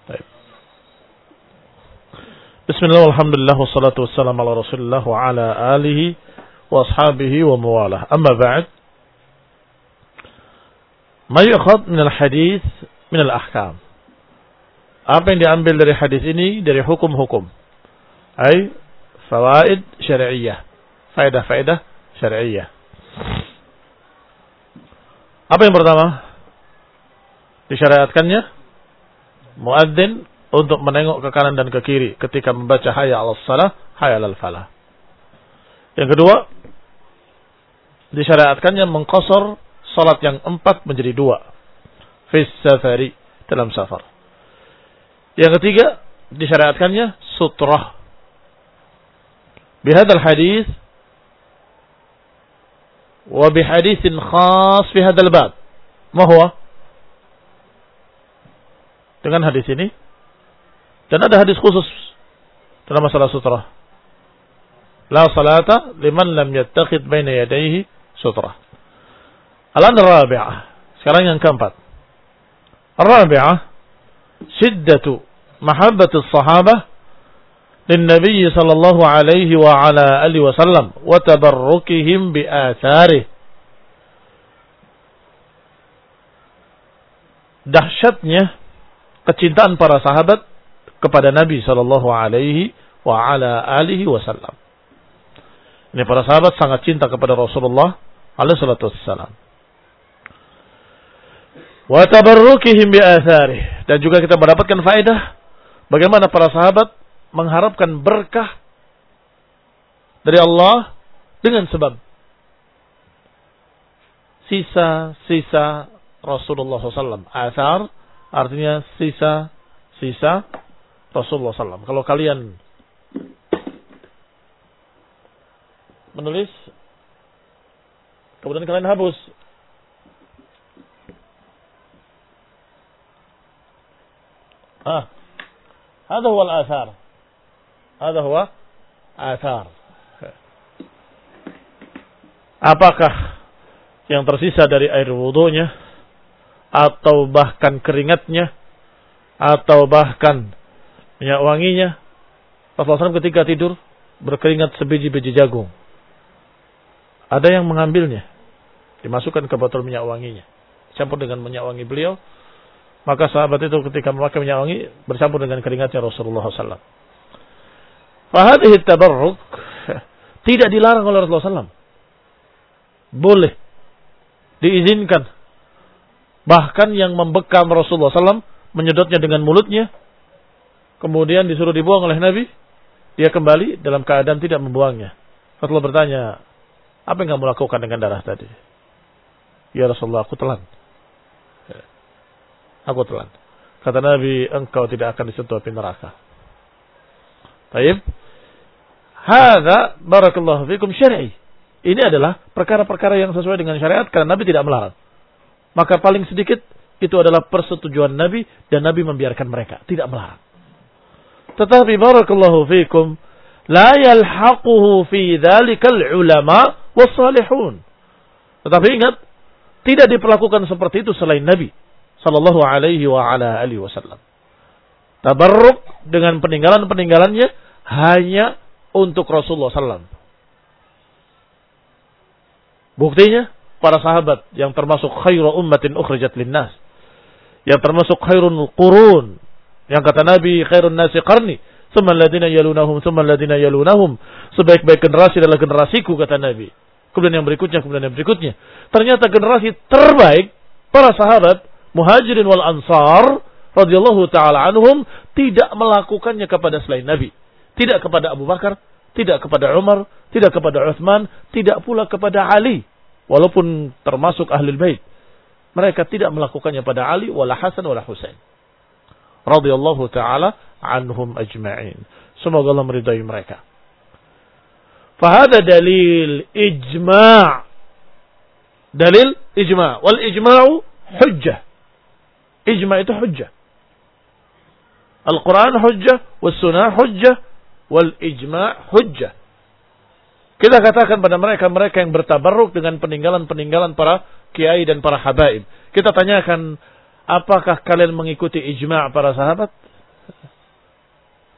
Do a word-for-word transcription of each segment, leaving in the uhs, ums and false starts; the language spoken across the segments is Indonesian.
Baik. Bismillah, alhamdulillah, wassalatu wassalamu ala rasulillah wa ala alihi wa ashabihi wa mawalah. Amma ba'd. Ma yu'khadh min al-hadith min al-ahkam. Apa yang diambil dari hadis ini dari hukum-hukum? Ay fawaid syar'iyyah. Faedah-faedah syar'iyyah. Apa yang pertama? Disyariatkannya muadzin untuk menengok ke kanan dan ke kiri ketika membaca hayya 'alas shalah, hayya 'alal falah. Yang kedua, disyariatkannya mengqasar salat yang empat menjadi dua fi safari, dalam safar. Yang ketiga, disyariatkannya sutrah. Bihadzal hadis wa bihaditsin khas fi hadzal bab. Ma huwa? Dengan hadis ini, dan ada hadis khusus dalam masalah sutrah. La salata liman lam yattakhid baina yadayhi sutrah. Al-an rabi'ah. Sekarang yang keempat. Ar-rabi'ah, shiddatu mahabbati as-sahabah lin-nabiy sallallahu alaihi wa ala alihi wa sallam wa tabarrukihim bi atharihi. Dahsyatnya kecintaan para sahabat kepada Nabi sallallahu alaihi wa ala alihi wasallam. Ini para sahabat sangat cinta kepada Rasulullah alaihi salatu wassalam. Wa tabarrukihim bi atharih, dan juga kita mendapatkan faedah bagaimana para sahabat mengharapkan berkah dari Allah dengan sebab sisa-sisa Rasulullah sallallahu alaihi wasallam. Athar artinya sisa-sisa Rasulullah sallallahu alaihi wasallam. Kalau kalian menulis, kemudian kalian hapus, ah, هذا هو الآثار, هذا هو آثار. Apakah yang tersisa dari air wudunya, atau bahkan keringatnya, atau bahkan minyak wanginya? Rasulullah sallallahu alaihi wasallam ketika tidur berkeringat sebiji-biji jagung. Ada yang mengambilnya, dimasukkan ke botol minyak wanginya, campur dengan minyak wangi beliau. Maka sahabat itu ketika memakai minyak wangi bercampur dengan keringatnya Rasulullah sallallahu alaihi wasallam. Fahadhihi tabarruk tidak dilarang oleh Rasulullah sallallahu alaihi wasallam. Boleh, diizinkan. Bahkan yang membekam Rasulullah sallallahu alaihi wasallam, menyedotnya dengan mulutnya, kemudian disuruh dibuang oleh Nabi, dia kembali dalam keadaan tidak membuangnya. Rasulullah bertanya, apa yang kamu lakukan dengan darah tadi? Ya Rasulullah, aku telan. Aku telan. Kata Nabi, engkau tidak akan disentuh api neraka. Baik. Hadza barakallahu fikum syar'i. Ini adalah perkara-perkara yang sesuai dengan syariat karena Nabi tidak melarang. Maka paling sedikit itu adalah persetujuan Nabi, dan Nabi membiarkan mereka, tidak melarang. Tetapi barakallahu fikum, la yalhaquhu fi dzalikal ulama was-salihun. Tetapi ingat, tidak diperlakukan seperti itu selain Nabi sallallahu alaihi wa ala alihi wasallam. Tabarruk dengan peninggalan-peninggalannya hanya untuk Rasulullah sallallahu alaihi wasallam. Buktinya para sahabat yang termasuk khairu ummatin ukhrijat linnas, yang termasuk khairun qurun, yang kata Nabi khairun nasi qarni, tsumma alladziina yalunahum, tsumma alladziina yalunahum, sebaik-baik generasi adalah generasiku, kata Nabi. Kemudian yang berikutnya, kemudian yang berikutnya. Ternyata generasi terbaik para sahabat Muhajirin wal Ansar radhiyallahu taala anhum tidak melakukannya kepada selain Nabi, tidak kepada Abu Bakar, tidak kepada Umar, tidak kepada Utsman, tidak pula kepada Ali, walaupun termasuk ahlul bait. Mereka tidak melakukannya pada Ali wala Hasan wala Husain radhiyallahu taala anhum ajma'in. Semoga Allah meridai mereka. Fahada dalil ijma'. Dalil ijma', wal ijma'u hujjah. Ijma' itu hujjah. Al-Quran hujjah, was sunnah hujjah, wal ijma' hujjah. Kita katakan pada mereka-mereka yang bertabarruk dengan peninggalan-peninggalan para kiai dan para habaib. Kita tanyakan, apakah kalian mengikuti ijma' para sahabat?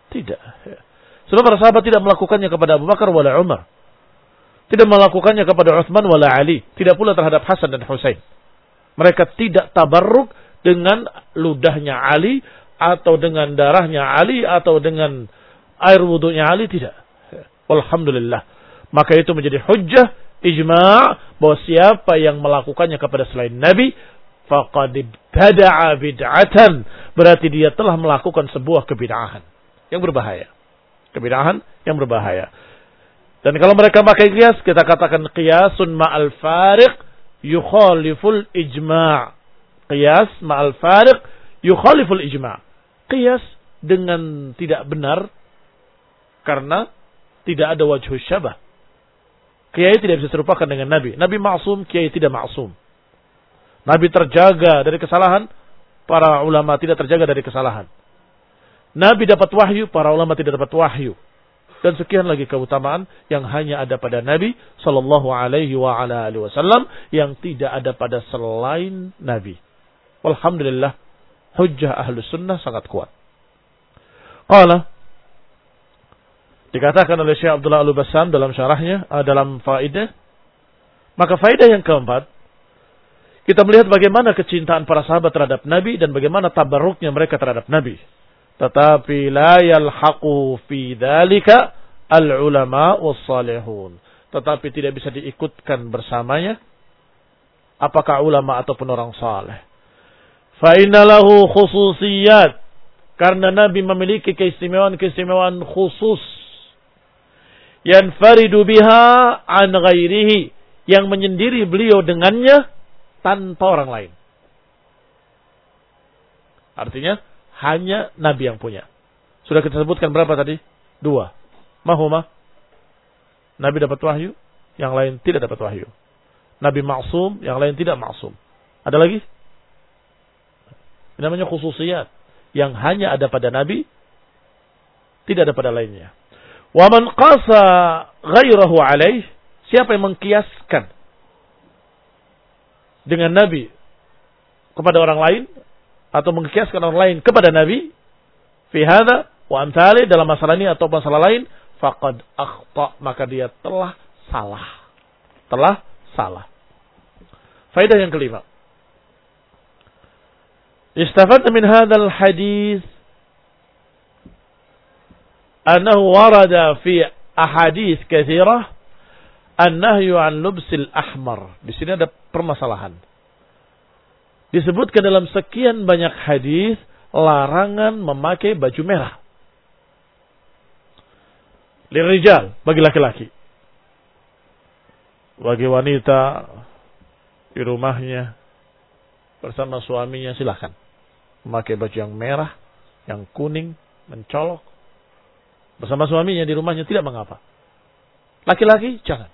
Tidak. Sebab para sahabat tidak melakukannya kepada Abu Bakar wala Umar. Tidak melakukannya kepada Utsman wala Ali. Tidak pula terhadap Hasan dan Husain. Mereka tidak tabarruk dengan ludahnya Ali, atau dengan darahnya Ali, atau dengan air wudunya Ali. Tidak. Alhamdulillah. Maka itu menjadi hujjah, ijma' bahwa siapa yang melakukannya kepada selain Nabi, faqad ibtada'a bid'atan. Berarti dia telah melakukan sebuah kebid'ahan yang berbahaya. Kebid'ahan yang berbahaya. Dan kalau mereka pakai qiyas, kita katakan qiyasun ma'al fariq yukhaliful ijma'. Qiyas ma'al fariq yukhaliful ijma'. Qiyas dengan tidak benar karena tidak ada wajhus syabah. Kiai tidak bisa serupakan dengan Nabi. Nabi maksum, kiai tidak maksum. Nabi terjaga dari kesalahan, para ulama tidak terjaga dari kesalahan. Nabi dapat wahyu, para ulama tidak dapat wahyu. Dan sekian lagi keutamaan yang hanya ada pada Nabi sallallahu alaihi wa ala alihi wasallam, yang tidak ada pada selain Nabi. Alhamdulillah, hujjah ahlus sunnah sangat kuat. Qala, dikatakan oleh Syekh Abdullah Al-Bassam dalam syarahnya, dalam faidah. Maka faidah yang keempat, kita melihat bagaimana kecintaan para sahabat terhadap Nabi dan bagaimana tabarruknya mereka terhadap Nabi. Tetapi la yalhaqu fi dzalika al-ulama was-salihun. Tetapi tidak bisa diikutkan bersamanya apakah ulama ataupun orang saleh. Fa inna lahu khususiyat. Karena Nabi memiliki keistimewaan-keistimewaan khusus. Yanfaridu biha an ghairihi. Yang menyendiri beliau dengannya tanpa orang lain. Artinya hanya Nabi yang punya. Sudah kita sebutkan berapa tadi? Dua. Mahuma? Nabi dapat wahyu, yang lain tidak dapat wahyu. Nabi maksum, yang lain tidak maksum. Ada lagi? Ini namanya khususiyat. Yang hanya ada pada Nabi, tidak ada pada lainnya. Wa man qasa ghairahu alaih, siapa yang mengkiaskan dengan Nabi kepada orang lain, atau mengkiaskan orang lain kepada Nabi, fi hadza wa amthali, dalam masalah ini atau masalah lain, faqad akhta, maka dia telah salah. Telah salah. Faedah yang kelima. Istafad min hadzal hadis annahu warada fi ahadits katsirah an-nahyu an lubsil ahmar. Di sini ada permasalahan. Disebutkan dalam sekian banyak hadis larangan memakai baju merah. Lirijal, bagi laki-laki. Bagi wanita di rumahnya bersama suaminya silakan memakai baju yang merah, yang kuning, mencolok. Bersama suaminya di rumahnya tidak mengapa. Laki-laki jangan.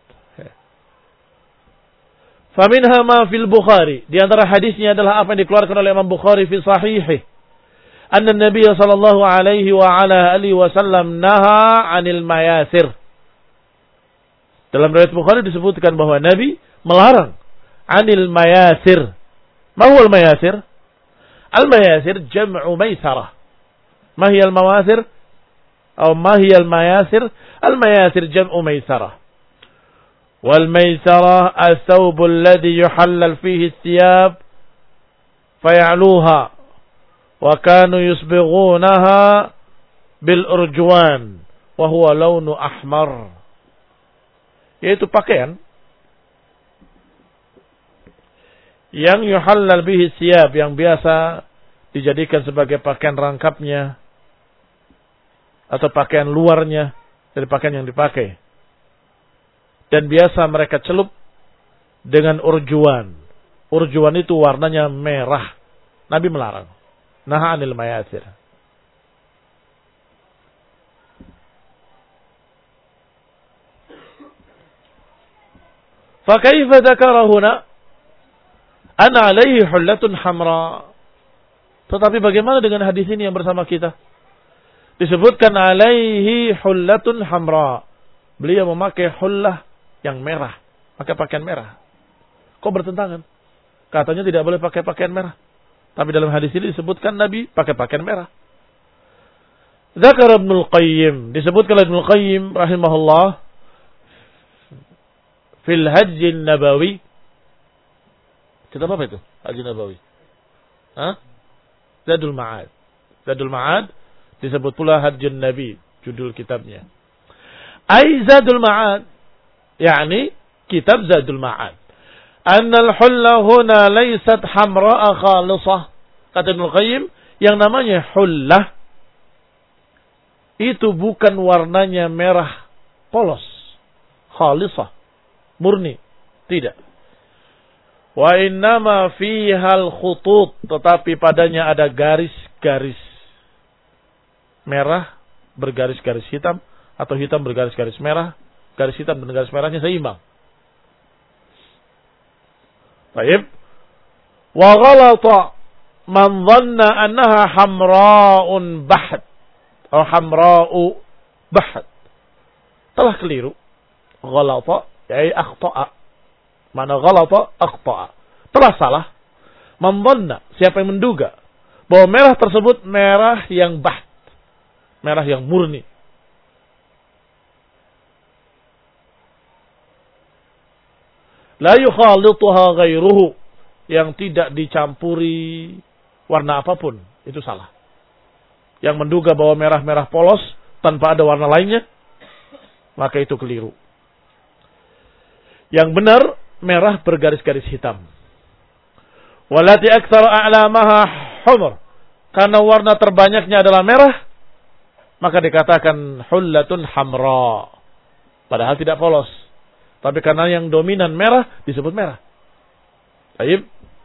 Faminha ma fil Bukhari. Di antara hadisnya adalah apa yang dikeluarkan oleh Imam Bukhari fi sahihih. Anna Nabi sallallahu alaihi wa ala alihi wasallam naha 'anil mayasir. Dalam riwayat Bukhari disebutkan bahwa Nabi melarang 'anil mayasir. Ma huwa al-mayasir? Al-mayasir jam'u maisarah. Ma hiya al-mawasir? Atau ma hiya al-mayasir? Al-mayasir jam'u maisarah. والميسرة الثوب الذي يحلل فيه الثياب فيعلوها وكانوا يصبغونها بالأرجوان وهو لون أحمر, yaitu pakaian yang yuhallal bihi thiyab, yang biasa dijadikan sebagai pakaian rangkapnya atau pakaian luarnya dari pakaian yang dipakai. Dan biasa mereka celup dengan urjuan. Urjuan itu warnanya merah. Nabi melarang. Naha 'anil mayasir. Fa kaifa dzakara huna an 'alaihi hullatun hamra. Tetapi bagaimana dengan hadis ini yang bersama kita? Disebutkan 'alaihi hullatun hamra. Beliau memakai hullah yang merah, pakai pakaian merah. Kok bertentangan? Katanya tidak boleh pakai pakaian merah. Tapi dalam hadis ini disebutkan Nabi pakai pakaian merah. Dzakar Ibnu Qayyim, disebutkan oleh Ibnu Qayyim rahimahullah fil Hajj Nabawi. Kitab apa itu? Haji Nabawi. Hah? Zadul Ma'ad. Zadul Ma'ad disebut pula Hajjun Nabi, judul kitabnya. Ai Zadul Ma'ad, yakni kitab Zadul Ma'ad. Annal hulla huna laysat hamra'a khalisah. Kata Ibnu Qayyim, yang namanya hullah itu bukan warnanya merah polos, khalisah, murni, tidak. Wa innama fihal khutut, tetapi padanya ada garis-garis merah bergaris-garis hitam atau hitam bergaris-garis merah, garis hitam dan garis merahnya seimbang. Baik. Wa ghalata man dhanna annaha hamra'un baht atau hamra'u baht. Telah keliru. Ghalata yaitu akhta'a. Mana ghalata akhta'a. Telah salah. Man dhanna, siapa yang menduga bahwa merah tersebut merah yang baht, merah yang murni. La yukhalituha ghairuhu, yang tidak dicampuri warna apapun, itu salah. Yang menduga bahwa merah-merah polos tanpa ada warna lainnya, maka itu keliru. Yang benar merah bergaris-garis hitam. Walati aktsara a'lamaha humr, karena warna terbanyaknya adalah merah, maka dikatakan hullatun hamra, padahal tidak polos. Tapi karena yang dominan merah disebut merah. Baik.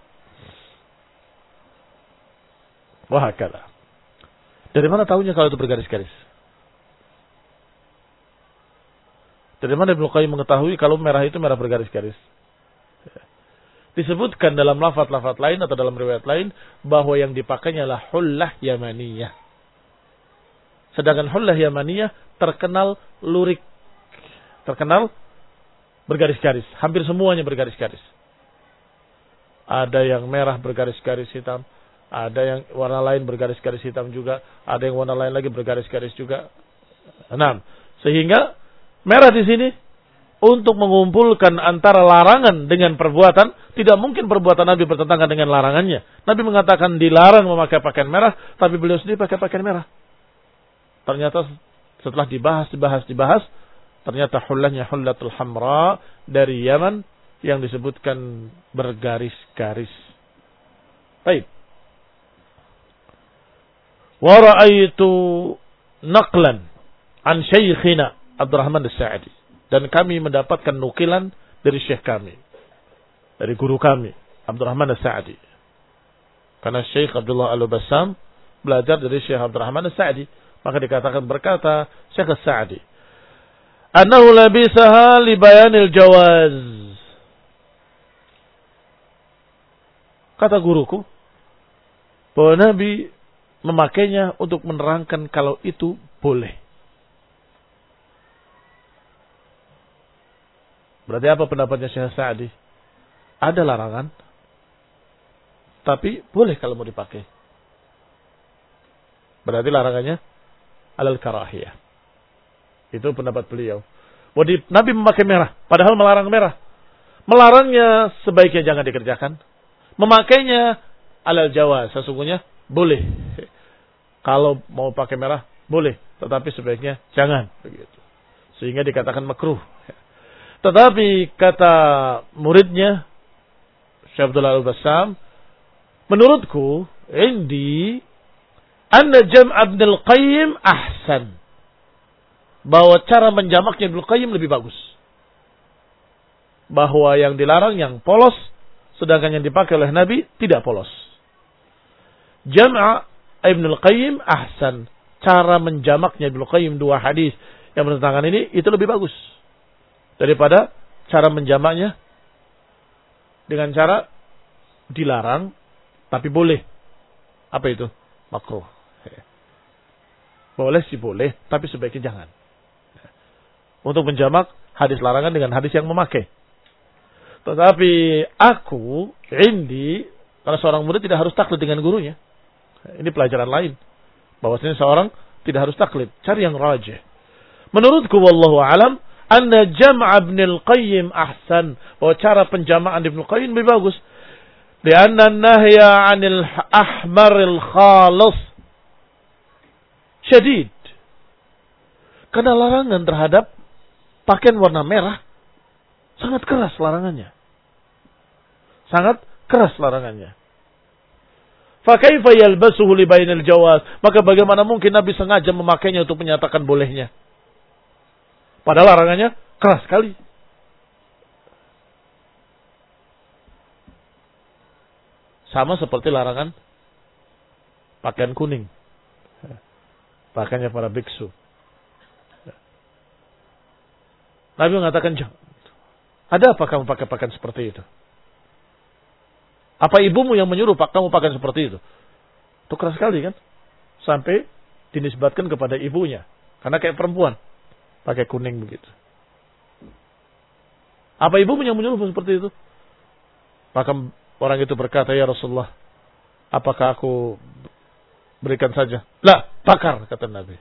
Wah, kata. Dari mana tahunya kalau itu bergaris-garis? Dari mana Ibnu Qayyim mengetahui kalau merah itu merah bergaris-garis? Disebutkan dalam lafaz-lafaz lain atau dalam riwayat lain bahwa yang dipakainya adalah hullah yamaniyah. Sedangkan hullah yamaniyah terkenal lurik, terkenal bergaris-garis. Hampir semuanya bergaris-garis. Ada yang merah bergaris-garis hitam, ada yang warna lain bergaris-garis hitam juga, ada yang warna lain lagi bergaris-garis juga. Enam. Sehingga merah di sini untuk mengumpulkan antara larangan dengan perbuatan. Tidak mungkin perbuatan Nabi bertentangan dengan larangannya. Nabi mengatakan dilarang memakai pakaian merah, tapi beliau sendiri pakai pakaian merah. Ternyata setelah dibahas, dibahas, dibahas, ternyata hullahnya hullatul hamra dari Yaman yang disebutkan bergaris-garis. Baik. Wa ra'aitu naqlan an syaikhina Abdurrahman As-Sa'di, dan kami mendapatkan nukilan dari syekh kami, dari guru kami Abdurrahman As-Sa'di. Karena Syekh Abdullah Al-Bassam belajar dari Syekh Abdurrahman As-Sa'di, maka dikatakan berkata Syekh As-Sa'di, annahu labisaha li bayanil jawaz. Kata guruku bahwa Nabi memakainya untuk menerangkan kalau itu boleh. Berarti apa pendapatnya Syekh Sa'di? Ada larangan, tapi boleh kalau mau dipakai. Berarti larangannya alal karahiyah. Itu pendapat beliau. Bahwa Nabi memakai merah, padahal melarang merah. Melarangnya sebaiknya jangan dikerjakan. Memakainya alal jawaz, sesungguhnya boleh. Kalau mau pakai merah boleh, tetapi sebaiknya jangan, begitu. Sehingga dikatakan makruh. Tetapi kata muridnya Syekh Abdullah Al-Bassam, menurutku indi anna jam' Ibnu Qayyim ahsan, bahwa cara menjamaknya Ibnu Qayyim lebih bagus. Bahwa yang dilarang yang polos, sedangkan yang dipakai oleh Nabi tidak polos. Jam' Ibnu Qayyim ahsan, cara menjamaknya Ibnu Qayyim dua hadis yang bertentangan ini itu lebih bagus daripada cara menjamaknya dengan cara dilarang tapi boleh. Apa itu? Makruh. Boleh sih boleh, tapi sebaiknya jangan. Untuk menjamak hadis larangan dengan hadis yang memakai. Tetapi aku, indi, karena seorang murid tidak harus taklid dengan gurunya. Ini pelajaran lain. Bahwasanya seorang Tidak harus taklid. Cari yang rajih. Menurutku wallahu alam, anna jam'a Ibn al-Qayyim ahsan. Bahwa cara penjamaan Ibn al-Qayyim lebih bagus. Lianna nahya 'anil ahmaril khalis syadid. Karena larangan terhadap pakaian warna merah sangat keras larangannya. Sangat keras larangannya. Fa kaifa yalbasuhu li bainil jawaz? Maka bagaimana mungkin Nabi sengaja memakainya untuk menyatakan bolehnya? Padahal larangannya keras sekali. Sama seperti larangan pakaian kuning. Pakaiannya para biksu. Nabi mengatakan, jangan. Ada apa kamu pakai pakaian seperti itu? Apa ibumu yang menyuruh pak kamu pakaian seperti itu? Itu keras sekali kan? Sampai dinisbatkan kepada ibunya. Karena kayak perempuan. Pakai kuning begitu. Apa ibumu yang menyuruh seperti itu? Maka orang itu berkata, ya Rasulullah, apakah aku berikan saja? Lah, bakar, kata Nabi.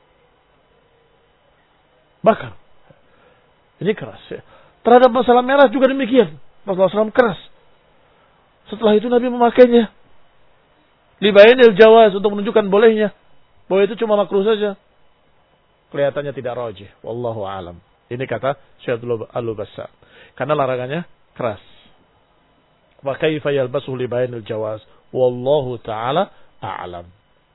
Bakar. Ini keras ya. Terhadap masalah merah juga demikian. Rasulullah shallallahu alaihi wasallam keras. Setelah itu Nabi memakainya. Libainil jawaz, untuk menunjukkan bolehnya. Bahwa itu cuma makruh saja. Kelihatannya tidak rajih. Wallahu alam. Ini kata Syekh Al-Bassam. Karena larangannya keras. Wa kaifa yalbasuhu libainil jawaz. Wallahu ta'ala a'lam.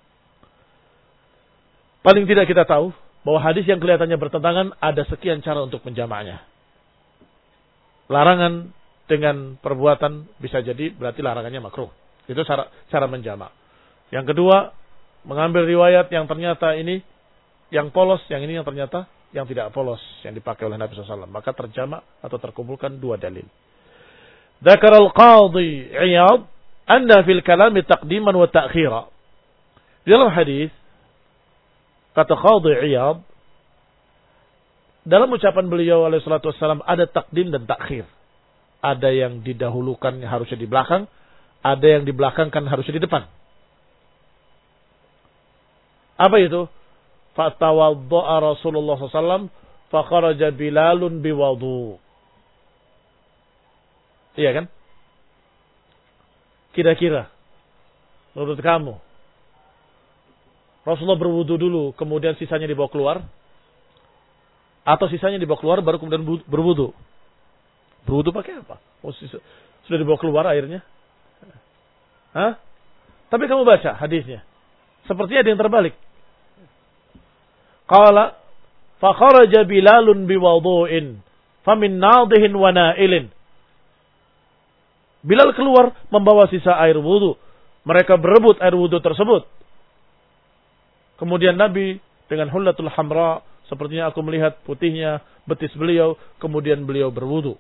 Paling tidak kita tahu bahwa hadis yang kelihatannya bertentangan ada sekian cara untuk menjamaknya. Larangan dengan perbuatan bisa jadi berarti larangannya makruh. Itu cara cara menjamak. Yang kedua, mengambil riwayat yang ternyata ini yang polos, yang ini yang ternyata yang tidak polos yang dipakai oleh Nabi shallallahu alaihi wasallam. Maka terjamak atau terkumpulkan dua dalil. Dzakar al-Qadhi Iyad anna fil kalami taqdiman wa ta'khira. Di dalam hadis kata Qadhi Iyad, dalam ucapan beliau alaihi salatu wassalam ada takdim dan takhir. Ada yang didahulukan harusnya di belakang, ada yang dibelakangkan harusnya di depan. Apa itu? Fatawadda'a Rasulullah shallallahu alaihi wasallam fakharaja Bilalun biwudu. Iya kan? Kira-kira menurut kamu Rasulullah berwudu dulu, kemudian sisanya dibawa keluar? Atau sisanya dibawa keluar baru kemudian berwudu? Berwudu pakai apa? Oh, sudah dibawa keluar airnya. Hah? Tapi kamu baca hadisnya. Sepertinya ada yang terbalik. Qala fa kharaja Bilalun biwudu'in famin nadihin wa na'ilin. Bilal keluar membawa sisa air wudu. Mereka berebut air wudu tersebut. Kemudian Nabi dengan hullatul hamra, sepertinya aku melihat putihnya betis beliau, kemudian beliau berwudu.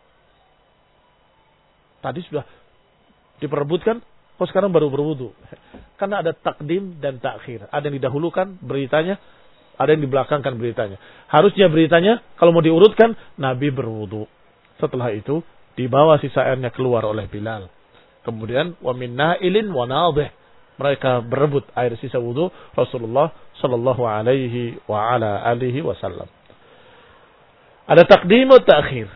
Tadi sudah diperebutkan, kok sekarang baru berwudu? Karena ada takdim dan takhir. Ada yang didahulukan beritanya, ada yang dibelakangkan beritanya. Harusnya beritanya, kalau mau diurutkan, Nabi berwudu. Setelah itu, dibawa sisa airnya keluar oleh Bilal. Kemudian, wa min na'ilin wa nadih. Mereka berebut air sisa wudu Rasulullah sallallahu alaihi wa ala alihi wasallam. Ada takdim dan takhir.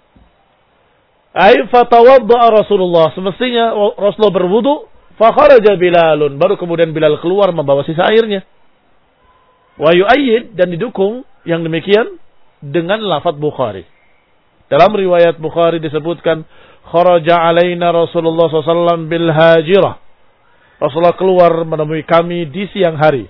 Ai fatawadda Rasulullah, semestinya Rasulullah berwudu, fa kharaja Bilalun, baru kemudian Bilal keluar membawa sisa airnya. Wa yu'ayyid, dan didukung yang demikian dengan lafaz Bukhari. Dalam riwayat Bukhari disebutkan kharaja alaina Rasulullah sallallahu alaihi wasallam bil hajirah. Rasulullah keluar menemui kami di siang hari.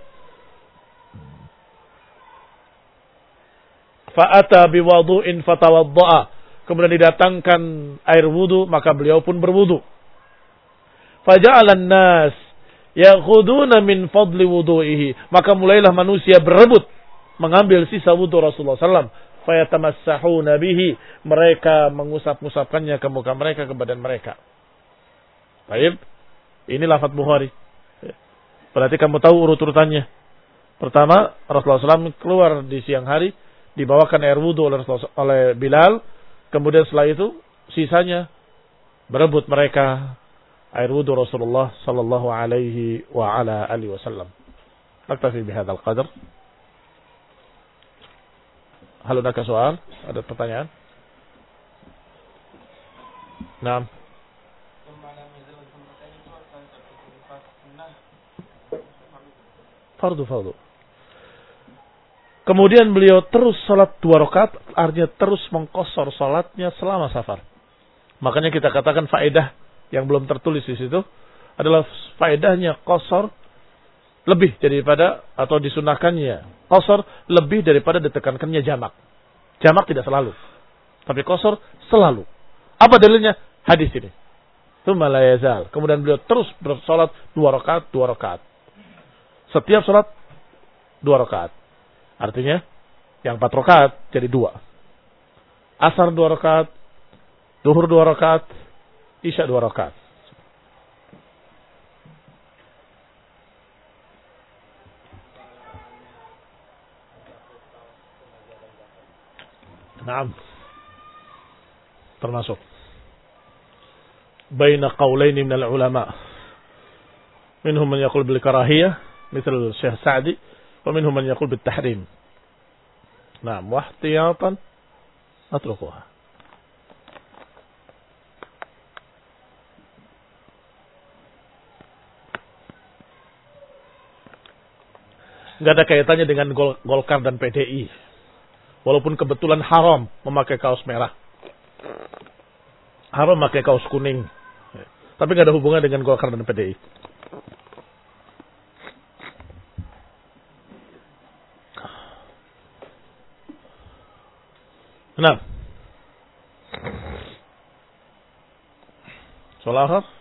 Fa'ata biwudu'in fatawadda'a. Kemudian didatangkan air wudu, maka beliau pun berwudu. Faja'alan nas ya'khuduna min fadli wudu'ihi. Maka mulailah manusia berebut mengambil sisa wudu Rasulullah sallallahu alaihi wasallam. Fayatamassahuna bihi. Mereka mengusap-usapkannya ke muka mereka, ke badan mereka. Baik. Ini lafaz Bukhari. Berarti kamu tahu urut-urutannya. Pertama, Rasulullah shallallahu alaihi wasallam keluar di siang hari, dibawakan air wudu oleh, oleh Bilal. Kemudian setelah itu, sisanya berebut mereka air wudu Rasulullah sallallahu alaihi wa ala alihi wasallam. Naktafi bihadzal qadar. Hal hunaka soal? Ada pertanyaan? Naam. Fardu fardu. Kemudian beliau terus salat dua rakaat, artinya terus mengqashar salatnya selama safar. Makanya kita katakan faedah yang belum tertulis di situ adalah faedahnya qashar lebih daripada atau disunahkannya qashar lebih daripada ditekankannya jamak. Jamak tidak selalu, tapi qashar selalu. Apa dalilnya? Hadis ini. Tsumma la yazal. Kemudian beliau terus bersalat dua rakaat, dua rakaat. Setiap salat dua rakaat. Artinya yang empat rakaat jadi dua. Asar dua rakaat, duhur dua rakaat, isya dua rakaat. Naam. Termasuk baina qawlaini minal ulama. Minhum man yaqul bil karahiyah, misal Syekh Sa'di, wa minhum man yaqul bil tahrim. Naam, wa ihtiyatan atrukuha. Enggak ada kaitannya dengan Gol Golkar dan P D I. Walaupun kebetulan haram memakai kaos merah. Haram memakai kaos kuning. Tapi enggak ada hubungan dengan Golkar dan P D I. Nah. Soal akhir.